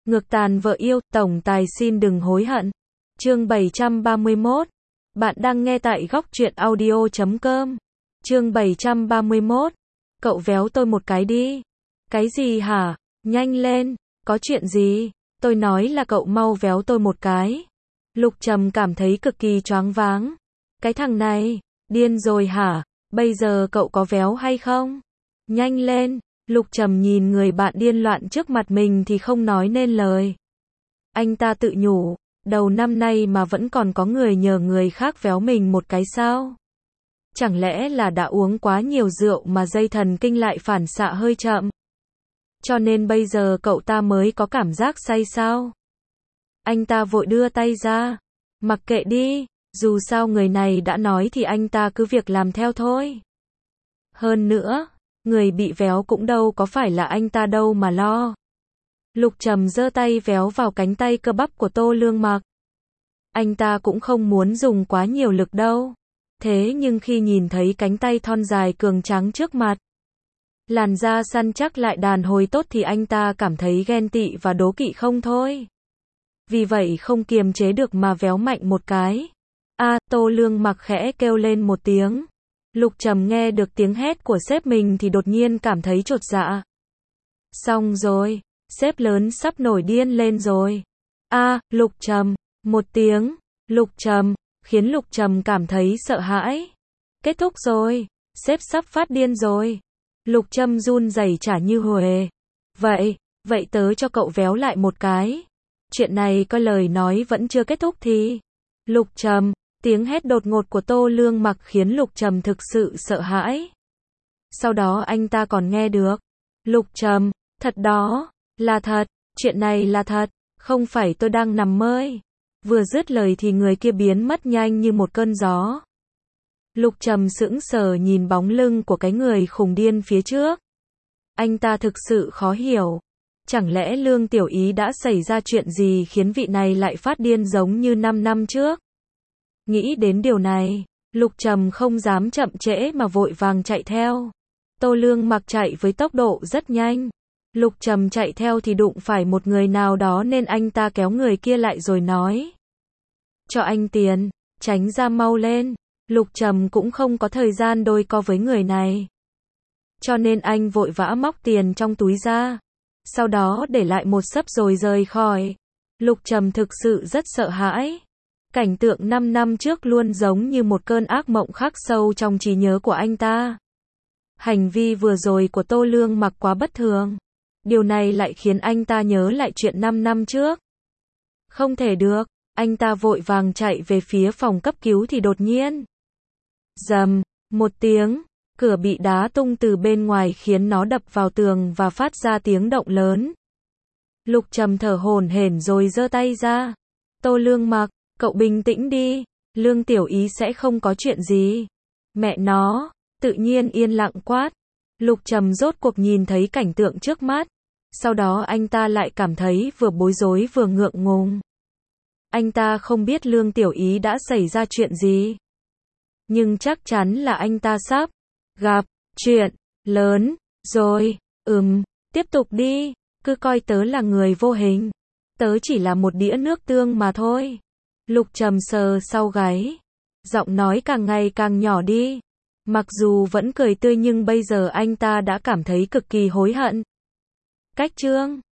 Ngược tàn vợ yêu, tổng tài xin đừng hối hận. Chương 731. Bạn đang nghe tại góc truyện audio.com. Chương 731. Cậu véo tôi một cái đi. Cái gì hả? Nhanh lên, có chuyện gì? Tôi nói là cậu mau véo tôi một cái. Lục Trầm cảm thấy cực kỳ choáng váng. Cái thằng này, điên rồi hả? Bây giờ cậu có véo hay không? Nhanh lên. Lục Trầm nhìn người bạn điên loạn trước mặt mình thì không nói nên lời. Anh ta tự nhủ, đầu năm nay mà vẫn còn có người nhờ người khác véo mình một cái sao? Chẳng lẽ là đã uống quá nhiều rượu mà dây thần kinh lại phản xạ hơi chậm? Cho nên bây giờ cậu ta mới có cảm giác say sao? Anh ta vội đưa tay ra. Mặc kệ đi, dù sao người này đã nói thì anh ta cứ việc làm theo thôi. Hơn nữa, người bị véo cũng đâu có phải là anh ta đâu mà lo. Lục Trầm giơ tay véo vào cánh tay cơ bắp của Tô Lương Mặc. Anh ta cũng không muốn dùng quá nhiều lực đâu. Thế nhưng khi nhìn thấy cánh tay thon dài cường tráng trước mặt, làn da săn chắc lại đàn hồi tốt thì anh ta cảm thấy ghen tị và đố kỵ không thôi. Vì vậy không kiềm chế được mà véo mạnh một cái. Tô Lương Mặc khẽ kêu lên một tiếng. Lục Trầm nghe được tiếng hét của sếp mình thì đột nhiên cảm thấy chột dạ. Xong rồi, sếp lớn sắp nổi điên lên rồi. Lục Trầm, một tiếng, Lục Trầm, khiến Lục Trầm cảm thấy sợ hãi. Kết thúc rồi, sếp sắp phát điên rồi. Lục Trầm run rẩy trả như huề. Vậy tớ cho cậu véo lại một cái. Chuyện này coi lời nói vẫn chưa kết thúc thì. Lục Trầm. Tiếng hét đột ngột của Tô Lương Mặc khiến Lục Trầm thực sự sợ hãi. Sau đó anh ta còn nghe được. Lục Trầm, thật đó, là thật, chuyện này là thật, không phải tôi đang nằm mơ. Vừa dứt lời thì người kia biến mất nhanh như một cơn gió. Lục Trầm sững sờ nhìn bóng lưng của cái người khùng điên phía trước. Anh ta thực sự khó hiểu. Chẳng lẽ Lương Tiểu Ý đã xảy ra chuyện gì khiến vị này lại phát điên giống như 5 năm trước? Nghĩ đến điều này, Lục Trầm không dám chậm trễ mà vội vàng chạy theo. Tô Lương Mặc chạy với tốc độ rất nhanh. Lục Trầm chạy theo thì đụng phải một người nào đó nên anh ta kéo người kia lại rồi nói. Cho anh tiền, tránh ra mau lên. Lục Trầm cũng không có thời gian đôi co với người này. Cho nên anh vội vã móc tiền trong túi ra. Sau đó để lại một xấp rồi rời khỏi. Lục Trầm thực sự rất sợ hãi. Cảnh tượng 5 năm trước luôn giống như một cơn ác mộng khắc sâu trong trí nhớ của anh ta. Hành vi vừa rồi của Tô Lương Mặc quá bất thường. Điều này lại khiến anh ta nhớ lại chuyện 5 năm trước. Không thể được, anh ta vội vàng chạy về phía phòng cấp cứu thì đột nhiên. Rầm, một tiếng, cửa bị đá tung từ bên ngoài khiến nó đập vào tường và phát ra tiếng động lớn. Lục Trầm thở hổn hển rồi giơ tay ra. Tô Lương Mặc, cậu bình tĩnh đi, Lương Tiểu Ý sẽ không có chuyện gì. Mẹ nó, tự nhiên yên lặng quát. Lục Trầm rốt cuộc nhìn thấy cảnh tượng trước mắt. Sau đó anh ta lại cảm thấy vừa bối rối vừa ngượng ngùng. Anh ta không biết Lương Tiểu Ý đã xảy ra chuyện gì. Nhưng chắc chắn là anh ta sắp gặp chuyện lớn rồi. Tiếp tục đi, cứ coi tớ là người vô hình. Tớ chỉ là một đĩa nước tương mà thôi. Lục Trầm sờ sau gáy. Giọng nói càng ngày càng nhỏ đi. Mặc dù vẫn cười tươi nhưng bây giờ anh ta đã cảm thấy cực kỳ hối hận. Cách chương